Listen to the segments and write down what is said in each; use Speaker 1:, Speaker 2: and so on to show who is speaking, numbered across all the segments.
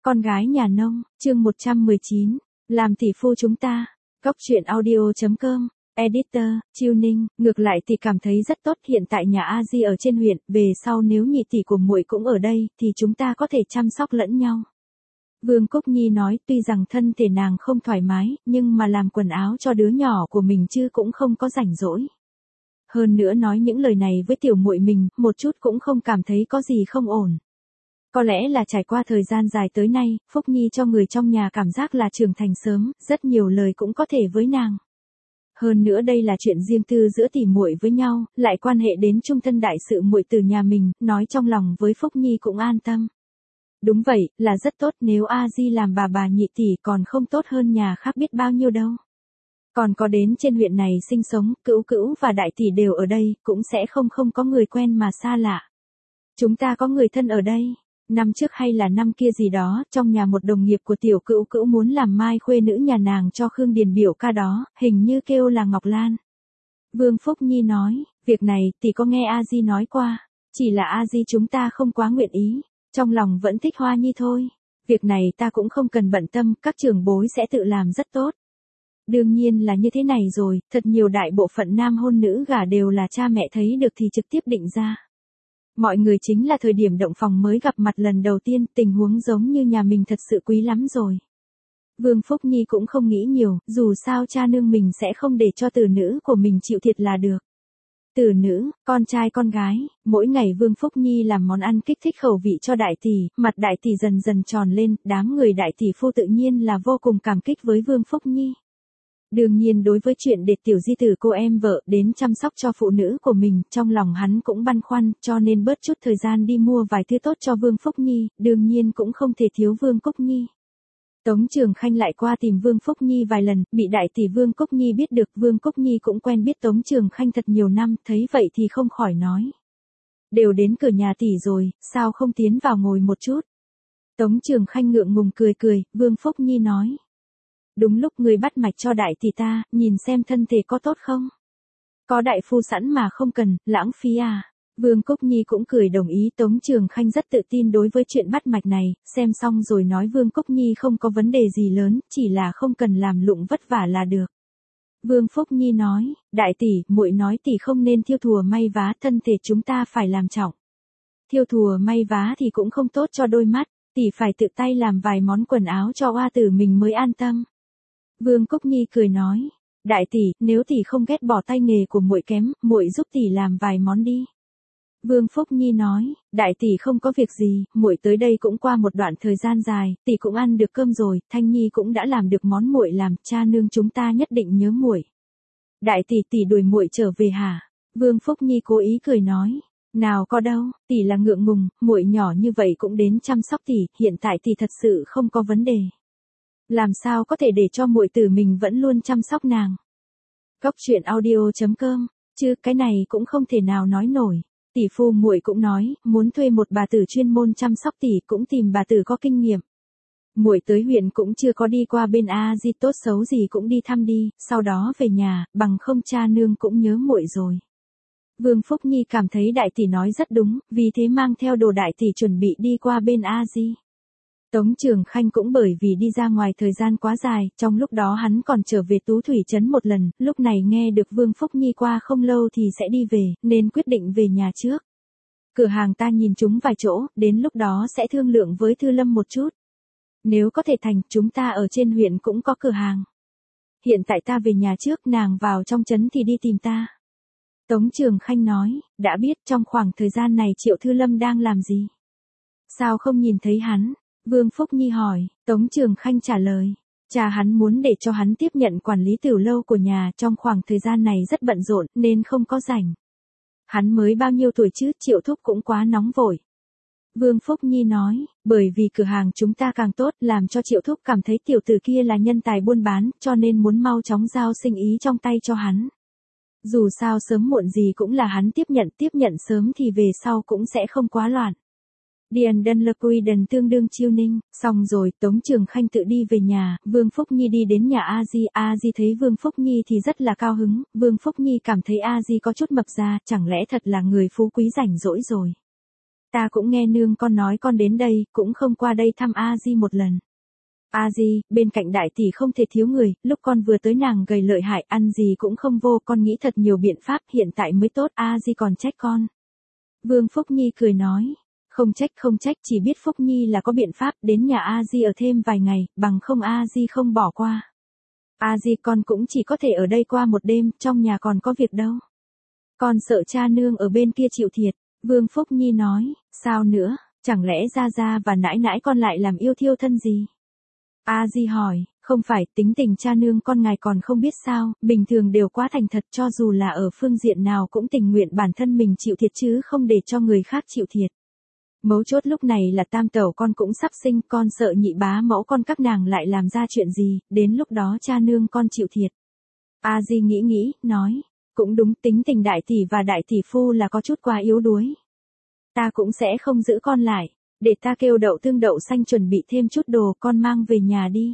Speaker 1: Con gái nhà nông, chương 119, làm tỷ phu chúng ta. Góc truyện audio.com, editor, Chiêu Ninh, ngược lại tỷ cảm thấy rất tốt, hiện tại nhà A Di ở trên huyện, về sau nếu nhị tỷ của muội cũng ở đây, thì chúng ta có thể chăm sóc lẫn nhau. Vương Cúc Nhi nói, tuy rằng thân thể nàng không thoải mái, nhưng mà làm quần áo cho đứa nhỏ của mình chứ cũng không có rảnh rỗi. Hơn nữa nói những lời này với tiểu muội mình, một chút cũng không cảm thấy có gì không ổn. Có lẽ là trải qua thời gian dài tới nay, Phúc Nhi cho người trong nhà cảm giác là trưởng thành sớm, rất nhiều lời cũng có thể với nàng. Hơn nữa đây là chuyện riêng tư giữa tỷ muội với nhau, lại quan hệ đến trung thân đại sự muội từ nhà mình, nói trong lòng với Phúc Nhi cũng an tâm. Đúng vậy, là rất tốt, nếu A Di làm bà nhị tỷ còn không tốt hơn nhà khác biết bao nhiêu đâu. Còn có đến trên huyện này sinh sống, Cữu Cữu và đại tỷ đều ở đây, cũng sẽ không có người quen mà xa lạ. Chúng ta có người thân ở đây. Năm trước hay là năm kia gì đó, trong nhà một đồng nghiệp của tiểu Cữu Cữu muốn làm mai khuê nữ nhà nàng cho Khương Điền biểu ca đó, hình như kêu là Ngọc Lan. Vương Phúc Nhi nói, việc này tỷ có nghe A Di nói qua, chỉ là A Di chúng ta không quá nguyện ý, trong lòng vẫn thích Hoa Nhi thôi. Việc này ta cũng không cần bận tâm, các trưởng bối sẽ tự làm rất tốt. Đương nhiên là như thế này rồi, thật nhiều đại bộ phận nam hôn nữ gả đều là cha mẹ thấy được thì trực tiếp định ra. Mọi người chính là thời điểm động phòng mới gặp mặt lần đầu tiên, tình huống giống như nhà mình thật sự quý lắm rồi. Vương Phúc Nhi cũng không nghĩ nhiều, dù sao cha nương mình sẽ không để cho tử nữ của mình chịu thiệt là được. Tử nữ, con trai con gái, mỗi ngày Vương Phúc Nhi làm món ăn kích thích khẩu vị cho đại tỷ, mặt đại tỷ dần dần tròn lên, đám người đại tỷ phu tự nhiên là vô cùng cảm kích với Vương Phúc Nhi. Đương nhiên đối với chuyện để tiểu di tử cô em vợ đến chăm sóc cho phụ nữ của mình, trong lòng hắn cũng băn khoăn, cho nên bớt chút thời gian đi mua vài thứ tốt cho Vương Phúc Nhi, đương nhiên cũng không thể thiếu Vương Cúc Nhi. Tống Trường Khanh lại qua tìm Vương Phúc Nhi vài lần, bị đại tỷ Vương Cúc Nhi biết được, Vương Cúc Nhi cũng quen biết Tống Trường Khanh thật nhiều năm, thấy vậy thì không khỏi nói. Đều đến cửa nhà tỷ rồi, sao không tiến vào ngồi một chút? Tống Trường Khanh ngượng ngùng cười, Vương Phúc Nhi nói. Đúng lúc người bắt mạch cho đại tỷ ta, nhìn xem thân thể có tốt không? Có đại phu sẵn mà không cần, lãng phí à? Vương Cúc Nhi cũng cười đồng ý. Tống Trường Khanh rất tự tin đối với chuyện bắt mạch này, xem xong rồi nói Vương Cúc Nhi không có vấn đề gì lớn, chỉ là không cần làm lụng vất vả là được. Vương Phúc Nhi nói, đại tỷ, muội nói tỷ không nên thiêu thùa may vá, thân thể chúng ta phải làm trọng. Thiêu thùa may vá thì cũng không tốt cho đôi mắt, tỷ phải tự tay làm vài món quần áo cho oa tử mình mới an tâm. Vương Cúc Nhi cười nói, đại tỷ, nếu tỷ không ghét bỏ tay nghề của muội kém, muội giúp tỷ làm vài món đi. Vương Phúc Nhi nói, đại tỷ không có việc gì, muội tới đây cũng qua một đoạn thời gian dài, tỷ cũng ăn được cơm rồi, Thanh Nhi cũng đã làm được món muội làm, cha nương chúng ta nhất định nhớ muội. Đại tỷ tỷ đuổi muội trở về hả? Vương Phúc Nhi cố ý cười nói, nào có đâu, tỷ là ngượng ngùng, muội nhỏ như vậy cũng đến chăm sóc tỷ, hiện tại tỷ thật sự không có vấn đề. Làm sao có thể để cho muội tử mình vẫn luôn chăm sóc nàng. Góc truyện audio.com, chứ cái này cũng không thể nào nói nổi. Tỷ phu muội cũng nói, muốn thuê một bà tử chuyên môn chăm sóc tỷ, cũng tìm bà tử có kinh nghiệm. Muội tới huyện cũng chưa có đi qua bên A Di, tốt xấu gì cũng đi thăm đi, sau đó về nhà, bằng không cha nương cũng nhớ muội rồi. Vương Phúc Nhi cảm thấy đại tỷ nói rất đúng, vì thế mang theo đồ đại tỷ chuẩn bị đi qua bên A Di. Tống Trường Khanh cũng bởi vì đi ra ngoài thời gian quá dài, trong lúc đó hắn còn trở về Tú Thủy Trấn một lần, lúc này nghe được Vương Phúc Nhi qua không lâu thì sẽ đi về, nên quyết định về nhà trước. Cửa hàng ta nhìn chúng vài chỗ, đến lúc đó sẽ thương lượng với Thư Lâm một chút. Nếu có thể thành, chúng ta ở trên huyện cũng có cửa hàng. Hiện tại ta về nhà trước, nàng vào trong trấn thì đi tìm ta. Tống Trường Khanh nói, đã biết trong khoảng thời gian này Triệu Thư Lâm đang làm gì? Sao không nhìn thấy hắn? Vương Phúc Nhi hỏi, Tống Trường Khanh trả lời, cha hắn muốn để cho hắn tiếp nhận quản lý tiểu lâu của nhà, trong khoảng thời gian này rất bận rộn, nên không có rảnh. Hắn mới bao nhiêu tuổi chứ, Triệu thúc cũng quá nóng vội. Vương Phúc Nhi nói, bởi vì cửa hàng chúng ta càng tốt, làm cho Triệu thúc cảm thấy tiểu tử kia là nhân tài buôn bán, cho nên muốn mau chóng giao sinh ý trong tay cho hắn. Dù sao sớm muộn gì cũng là hắn tiếp nhận sớm thì về sau cũng sẽ không quá loạn. Điền Đân Lơ Quy Đần tương đương Chiêu Ninh, xong rồi, Tống Trường Khanh tự đi về nhà, Vương Phúc Nhi đi đến nhà A Di thấy Vương Phúc Nhi thì rất là cao hứng, Vương Phúc Nhi cảm thấy A Di có chút mập ra, chẳng lẽ thật là người phú quý rảnh rỗi rồi. Ta cũng nghe nương con nói con đến đây, cũng không qua đây thăm A Di một lần. A Di, bên cạnh đại tỷ không thể thiếu người, lúc con vừa tới nàng gầy lợi hại, ăn gì cũng không vô, con nghĩ thật nhiều biện pháp, hiện tại mới tốt, A Di còn trách con. Vương Phúc Nhi cười nói, không trách, chỉ biết Phúc Nhi là có biện pháp, đến nhà A Di ở thêm vài ngày, bằng không A Di không bỏ qua. A Di con cũng chỉ có thể ở đây qua một đêm, trong nhà còn có việc đâu. Con sợ cha nương ở bên kia chịu thiệt, Vương Phúc Nhi nói, sao nữa, chẳng lẽ Gia Gia và nãi nãi con lại làm yêu thiêu thân gì? A Di hỏi, không phải, tính tình cha nương con ngài còn không biết sao, bình thường đều quá thành thật, cho dù là ở phương diện nào cũng tình nguyện bản thân mình chịu thiệt chứ không để cho người khác chịu thiệt. Mấu chốt lúc này là tam tẩu con cũng sắp sinh, con sợ nhị bá mẫu con các nàng lại làm ra chuyện gì, đến lúc đó cha nương con chịu thiệt. A Di nghĩ, nói, cũng đúng, tính tình đại tỷ và đại tỷ phu là có chút quá yếu đuối. Ta cũng sẽ không giữ con lại, để ta kêu Đậu Tương Đậu Xanh chuẩn bị thêm chút đồ con mang về nhà đi.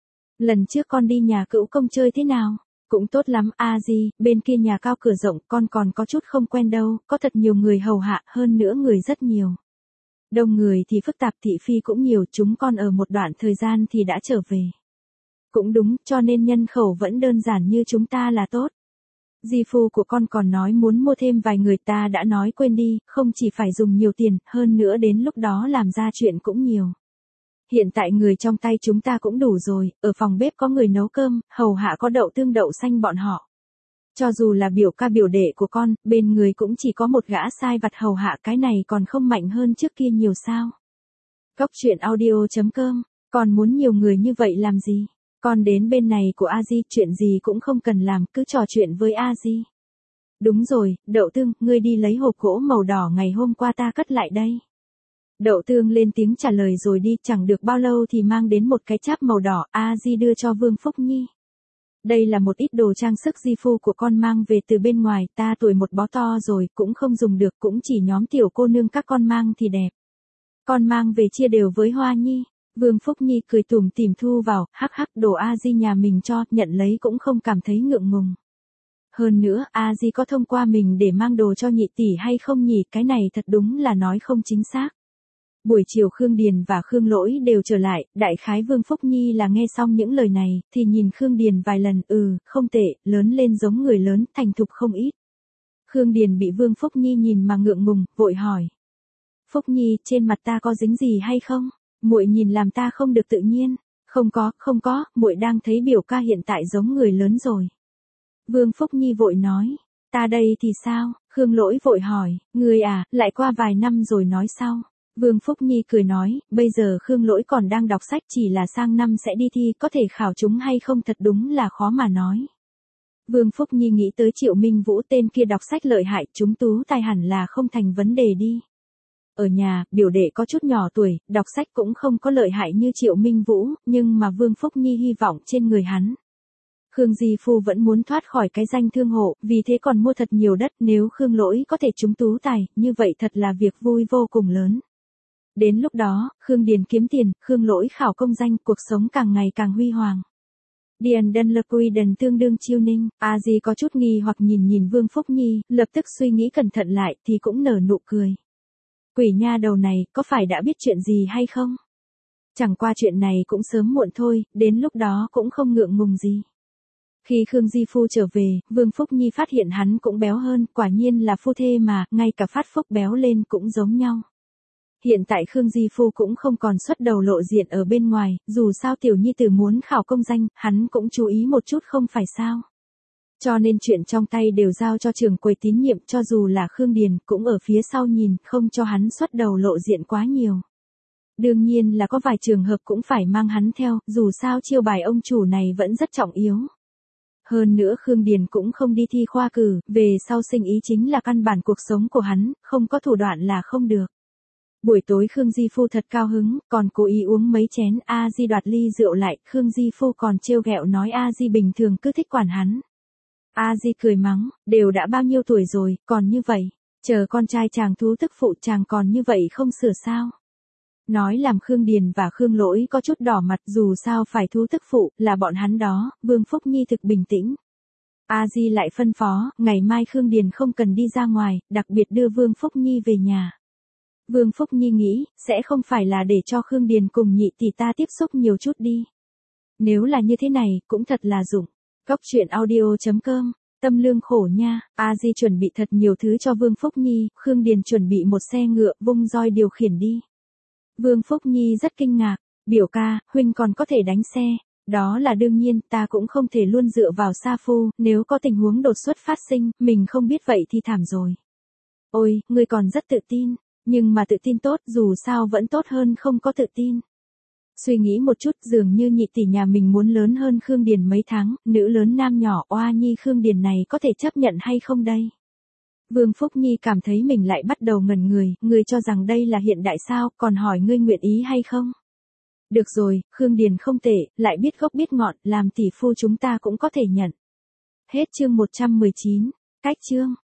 Speaker 1: Lần trước con đi nhà cữu công chơi thế nào? Cũng tốt lắm A Di, bên kia nhà cao cửa rộng, con còn có chút không quen đâu, có thật nhiều người hầu hạ, hơn nữa người rất nhiều. Đông người thì phức tạp, thị phi cũng nhiều, chúng con ở một đoạn thời gian thì đã trở về. Cũng đúng, cho nên nhân khẩu vẫn đơn giản như chúng ta là tốt. Di phu của con còn nói muốn mua thêm vài người, ta đã nói quên đi, không chỉ phải dùng nhiều tiền, hơn nữa đến lúc đó làm ra chuyện cũng nhiều. Hiện tại người trong tay chúng ta cũng đủ rồi, ở phòng bếp có người nấu cơm, hầu hạ có Đậu Tương Đậu Xanh bọn họ. Cho dù là biểu ca biểu đệ của con, bên người cũng chỉ có một gã sai vặt hầu hạ, cái này còn không mạnh hơn trước kia nhiều sao. Cốc truyện audio.com, còn muốn nhiều người như vậy làm gì? Con đến bên này của A Di, chuyện gì cũng không cần làm, cứ trò chuyện với A Di. Đúng rồi, Đậu Tương, ngươi đi lấy hộp gỗ màu đỏ ngày hôm qua ta cất lại đây. Đậu Tương lên tiếng trả lời rồi đi, chẳng được bao lâu thì mang đến một cái cháp màu đỏ, A Di đưa cho Vương Phúc Nhi. Đây là một ít đồ trang sức di phu của con mang về từ bên ngoài, ta tuổi một bó to rồi, cũng không dùng được, cũng chỉ nhóm tiểu cô nương các con mang thì đẹp. Con mang về chia đều với Hoa Nhi. Vương Phúc Nhi cười tủm tỉm thu vào, hắc đồ A Di nhà mình cho, nhận lấy cũng không cảm thấy ngượng ngùng. Hơn nữa, A Di có thông qua mình để mang đồ cho nhị tỷ hay không nhỉ, cái này thật đúng là nói không chính xác. Buổi chiều Khương Điền và Khương Lỗi đều trở lại, đại khái Vương Phúc Nhi là nghe xong những lời này, thì nhìn Khương Điền vài lần, không tệ, lớn lên giống người lớn, thành thục không ít. Khương Điền bị Vương Phúc Nhi nhìn mà ngượng ngùng, vội hỏi. Phúc Nhi, trên mặt ta có dính gì hay không? Muội nhìn làm ta không được tự nhiên. Không có, muội đang thấy biểu ca hiện tại giống người lớn rồi. Vương Phúc Nhi vội nói. Ta đây thì sao? Khương Lỗi vội hỏi, người à, lại qua vài năm rồi nói sau. Vương Phúc Nhi cười nói, bây giờ Khương Lỗi còn đang đọc sách, chỉ là sang năm sẽ đi thi, có thể khảo chúng hay không thật đúng là khó mà nói. Vương Phúc Nhi nghĩ tới Triệu Minh Vũ, tên kia đọc sách lợi hại, chúng tú tài hẳn là không thành vấn đề đi. Ở nhà, biểu đệ có chút nhỏ tuổi, đọc sách cũng không có lợi hại như Triệu Minh Vũ, nhưng mà Vương Phúc Nhi hy vọng trên người hắn. Khương Di Phu vẫn muốn thoát khỏi cái danh thương hộ, vì thế còn mua thật nhiều đất, nếu Khương Lỗi có thể trúng tú tài, như vậy thật là việc vui vô cùng lớn. Đến lúc đó, Khương Điền kiếm tiền, Khương Lỗi khảo công danh, cuộc sống càng ngày càng huy hoàng. Điền Đân Lập Quy Đần tương đương chiêu ninh, A Di có chút nghi hoặc nhìn Vương Phúc Nhi, lập tức suy nghĩ cẩn thận lại, thì cũng nở nụ cười. Quỷ nha đầu này, có phải đã biết chuyện gì hay không? Chẳng qua chuyện này cũng sớm muộn thôi, đến lúc đó cũng không ngượng ngùng gì. Khi Khương Di Phu trở về, Vương Phúc Nhi phát hiện hắn cũng béo hơn, quả nhiên là phu thê mà, ngay cả phát phúc béo lên cũng giống nhau. Hiện tại Khương Di Phu cũng không còn xuất đầu lộ diện ở bên ngoài, dù sao tiểu nhi tử muốn khảo công danh, hắn cũng chú ý một chút không phải sao. Cho nên chuyện trong tay đều giao cho trưởng quầy tín nhiệm, cho dù là Khương Điền cũng ở phía sau nhìn, không cho hắn xuất đầu lộ diện quá nhiều. Đương nhiên là có vài trường hợp cũng phải mang hắn theo, dù sao chiêu bài ông chủ này vẫn rất trọng yếu. Hơn nữa Khương Điền cũng không đi thi khoa cử, về sau sinh ý chính là căn bản cuộc sống của hắn, không có thủ đoạn là không được. Buổi tối Khương Di Phu thật cao hứng, còn cố ý uống mấy chén, A Di đoạt ly rượu lại, Khương Di Phu còn trêu ghẹo nói A Di bình thường cứ thích quản hắn. A Di cười mắng, đều đã bao nhiêu tuổi rồi, còn như vậy, chờ con trai chàng thú tức phụ chàng còn như vậy không sửa sao. Nói làm Khương Điền và Khương Lỗi có chút đỏ mặt, dù sao phải thú tức phụ, là bọn hắn đó, Vương Phúc Nhi thực bình tĩnh. A Di lại phân phó, ngày mai Khương Điền không cần đi ra ngoài, đặc biệt đưa Vương Phúc Nhi về nhà. Vương Phúc Nhi nghĩ, sẽ không phải là để cho Khương Điền cùng nhị tỷ ta tiếp xúc nhiều chút đi. Nếu là như thế này, cũng thật là dụng. Cốc truyện audio.com, tâm lương khổ nha, A Di chuẩn bị thật nhiều thứ cho Vương Phúc Nhi, Khương Điền chuẩn bị một xe ngựa, vung roi điều khiển đi. Vương Phúc Nhi rất kinh ngạc, biểu ca, huynh còn có thể đánh xe. Đó là đương nhiên, ta cũng không thể luôn dựa vào Sa Phu, nếu có tình huống đột xuất phát sinh, mình không biết vậy thì thảm rồi. Ôi, ngươi còn rất tự tin, nhưng mà tự tin tốt dù sao vẫn tốt hơn không có tự tin. Suy nghĩ một chút dường như nhị tỷ nhà mình muốn lớn hơn Khương Điền mấy tháng, nữ lớn nam nhỏ oa nhi Khương Điền này có thể chấp nhận hay không đây? Vương Phúc Nhi cảm thấy mình lại bắt đầu ngẩn người cho rằng đây là hiện đại sao, còn hỏi ngươi nguyện ý hay không? Được rồi, Khương Điền không tệ, lại biết gốc biết ngọn, làm tỷ phu chúng ta cũng có thể nhận. Hết chương 119, cách chương.